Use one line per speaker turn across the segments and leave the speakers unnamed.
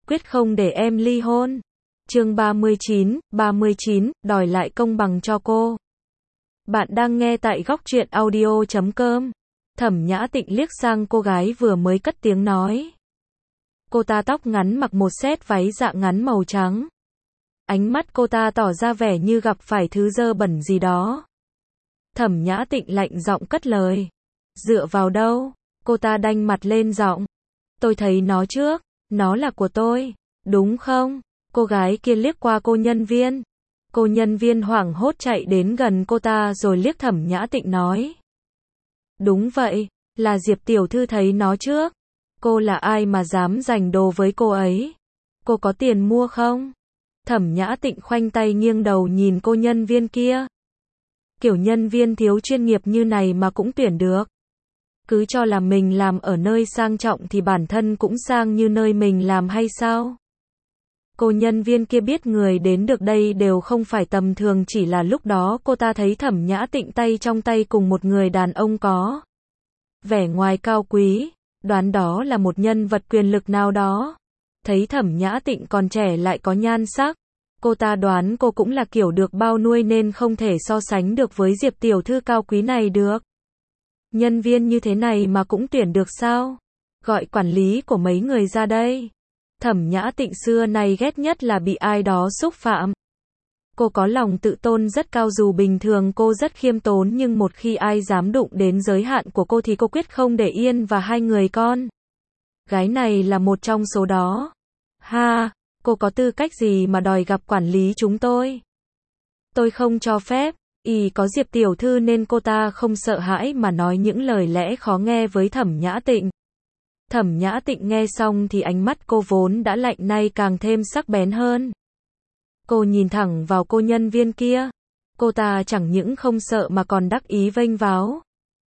quyết không để em ly hôn. Chương 39, đòi lại công bằng cho cô. Bạn đang nghe tại góc truyện audio.com. Thẩm Nhã Tịnh liếc sang cô gái vừa mới cất tiếng nói. Cô ta tóc ngắn mặc một set váy dạng ngắn màu trắng. Ánh mắt cô ta tỏ ra vẻ như gặp phải thứ dơ bẩn gì đó. Thẩm Nhã Tịnh lạnh giọng cất lời. Dựa vào đâu? Cô ta đanh mặt lên giọng. Tôi thấy nó trước, nó là của tôi, đúng không? Cô gái kia liếc qua cô nhân viên. Cô nhân viên hoảng hốt chạy đến gần cô ta rồi liếc Thẩm Nhã Tịnh nói. Đúng vậy, là Diệp tiểu thư thấy nó trước. Cô là ai mà dám giành đồ với cô ấy? Cô có tiền mua không? Thẩm Nhã Tịnh khoanh tay nghiêng đầu nhìn cô nhân viên kia. Kiểu nhân viên thiếu chuyên nghiệp như này mà cũng tuyển được. Cứ cho là mình làm ở nơi sang trọng thì bản thân cũng sang như nơi mình làm hay sao? Cô nhân viên kia biết người đến được đây đều không phải tầm thường, chỉ là lúc đó cô ta thấy Thẩm Nhã Tịnh tay trong tay cùng một người đàn ông có vẻ ngoài cao quý, đoán đó là một nhân vật quyền lực nào đó. Thấy Thẩm Nhã Tịnh còn trẻ lại có nhan sắc, cô ta đoán cô cũng là kiểu được bao nuôi nên không thể so sánh được với Diệp tiểu thư cao quý này được. Nhân viên như thế này mà cũng tuyển được sao? Gọi quản lý của mấy người ra đây. Thẩm Nhã Tịnh xưa nay ghét nhất là bị ai đó xúc phạm. Cô có lòng tự tôn rất cao, dù bình thường cô rất khiêm tốn nhưng một khi ai dám đụng đến giới hạn của cô thì cô quyết không để yên, và hai người con gái này là một trong số đó. Ha, cô có tư cách gì mà đòi gặp quản lý chúng tôi? Tôi không cho phép. Có Diệp tiểu thư nên cô ta không sợ hãi mà nói những lời lẽ khó nghe với Thẩm Nhã Tịnh. Thẩm Nhã Tịnh nghe xong thì ánh mắt cô vốn đã lạnh nay càng thêm sắc bén hơn. Cô nhìn thẳng vào cô nhân viên kia. Cô ta chẳng những không sợ mà còn đắc ý vênh váo.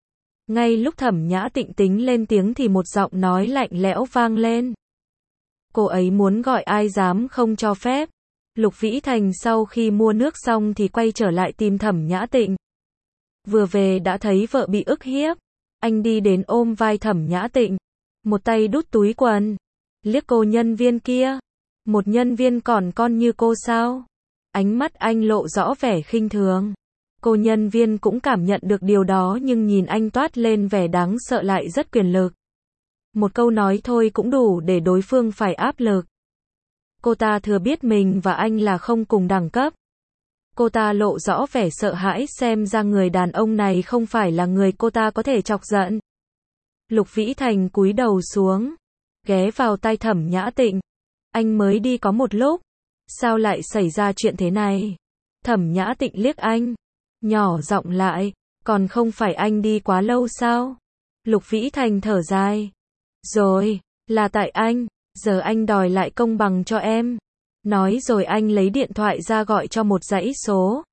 Ngay lúc Thẩm Nhã Tịnh tính lên tiếng thì một giọng nói lạnh lẽo vang lên. Cô ấy muốn gọi ai dám không cho phép. Lục Vĩ Thành sau khi mua nước xong thì quay trở lại tìm Thẩm Nhã Tịnh. Vừa về đã thấy vợ bị ức hiếp. Anh đi đến ôm vai Thẩm Nhã Tịnh. Một tay đút túi quần. Liếc cô nhân viên kia. Một nhân viên còn con như cô sao? Ánh mắt anh lộ rõ vẻ khinh thường. Cô nhân viên cũng cảm nhận được điều đó nhưng nhìn anh toát lên vẻ đáng sợ lại rất quyền lực. Một câu nói thôi cũng đủ để đối phương phải áp lực. Cô ta thừa biết mình và anh là không cùng đẳng cấp. Cô ta lộ rõ vẻ sợ hãi, xem ra người đàn ông này không phải là người cô ta có thể chọc giận. Lục Vĩ Thành cúi đầu xuống, ghé vào tai Thẩm Nhã Tịnh. Anh mới đi có một lúc, sao lại xảy ra chuyện thế này? Thẩm Nhã Tịnh liếc anh, nhỏ giọng lại, còn không phải anh đi quá lâu sao? Lục Vĩ Thành thở dài. Rồi, là tại anh, giờ anh đòi lại công bằng cho em. Nói rồi anh lấy điện thoại ra gọi cho một dãy số.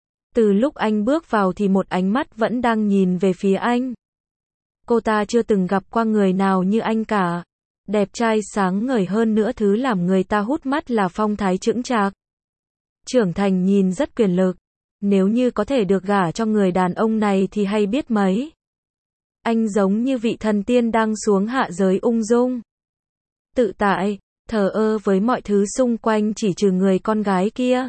Từ lúc anh bước vào thì một ánh mắt vẫn đang nhìn về phía anh. Cô ta chưa từng gặp qua người nào như anh cả. Đẹp trai sáng ngời, hơn nữa thứ làm người ta hút mắt là phong thái chững chạc. Trưởng thành, nhìn rất quyền lực. Nếu như có thể được gả cho người đàn ông này thì hay biết mấy. Anh giống như vị thần tiên đang xuống hạ giới ung dung, tự tại, thờ ơ với mọi thứ xung quanh chỉ trừ người con gái kia.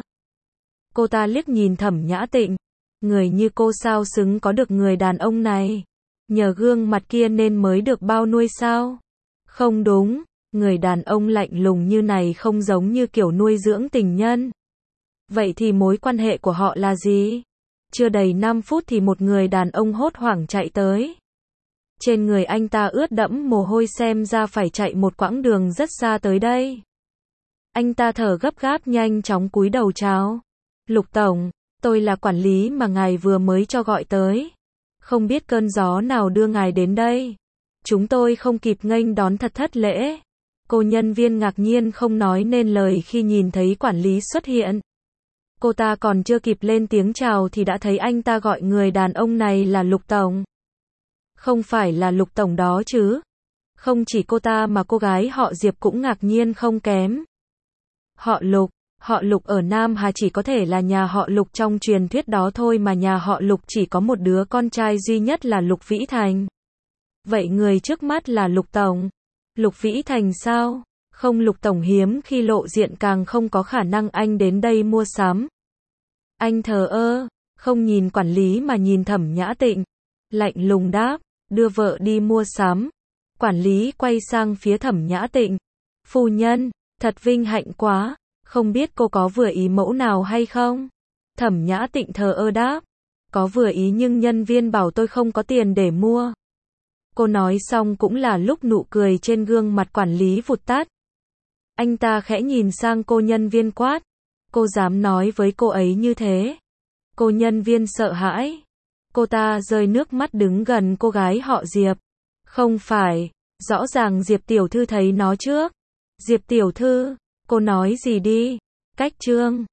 Cô ta liếc nhìn Thẩm Nhã Tịnh. Người như cô sao xứng có được người đàn ông này? Nhờ gương mặt kia nên mới được bao nuôi sao? Không đúng, người đàn ông lạnh lùng như này không giống như kiểu nuôi dưỡng tình nhân. Vậy thì mối quan hệ của họ là gì? Chưa đầy 5 phút thì một người đàn ông hốt hoảng chạy tới. Trên người anh ta ướt đẫm mồ hôi, xem ra phải chạy một quãng đường rất xa tới đây. Anh ta thở gấp gáp nhanh chóng cúi đầu chào. Lục tổng, tôi là quản lý mà ngài vừa mới cho gọi tới. Không biết cơn gió nào đưa ngài đến đây. Chúng tôi không kịp nghênh đón, thật thất lễ. Cô nhân viên ngạc nhiên không nói nên lời khi nhìn thấy quản lý xuất hiện. Cô ta còn chưa kịp lên tiếng chào thì đã thấy anh ta gọi người đàn ông này là Lục tổng. Không phải là Lục tổng đó chứ? Không chỉ cô ta mà cô gái họ Diệp cũng ngạc nhiên không kém. Họ Lục ở Nam Hà chỉ có thể là nhà họ Lục trong truyền thuyết đó thôi, mà nhà họ Lục chỉ có một đứa con trai duy nhất là Lục Vĩ Thành. Vậy người trước mắt là Lục tổng. Lục Vĩ Thành sao? Không, Lục tổng hiếm khi lộ diện, càng không có khả năng anh đến đây mua sắm. Anh thờ ơ, không nhìn quản lý mà nhìn Thẩm Nhã Tịnh, lạnh lùng đáp, đưa vợ đi mua sắm. Quản lý quay sang phía Thẩm Nhã Tịnh, phu nhân, thật vinh hạnh quá, không biết cô có vừa ý mẫu nào hay không? Thẩm Nhã Tịnh thờ ơ đáp, có vừa ý nhưng nhân viên bảo tôi không có tiền để mua. Cô nói xong cũng là lúc nụ cười trên gương mặt quản lý vụt tắt. Anh ta khẽ nhìn sang cô nhân viên quát, cô dám nói với cô ấy như thế? Cô nhân viên sợ hãi. Cô ta rơi nước mắt đứng gần cô gái họ Diệp. Không phải, rõ ràng Diệp tiểu thư thấy nó trước. Diệp tiểu thư, cô nói gì đi? Cách Trương.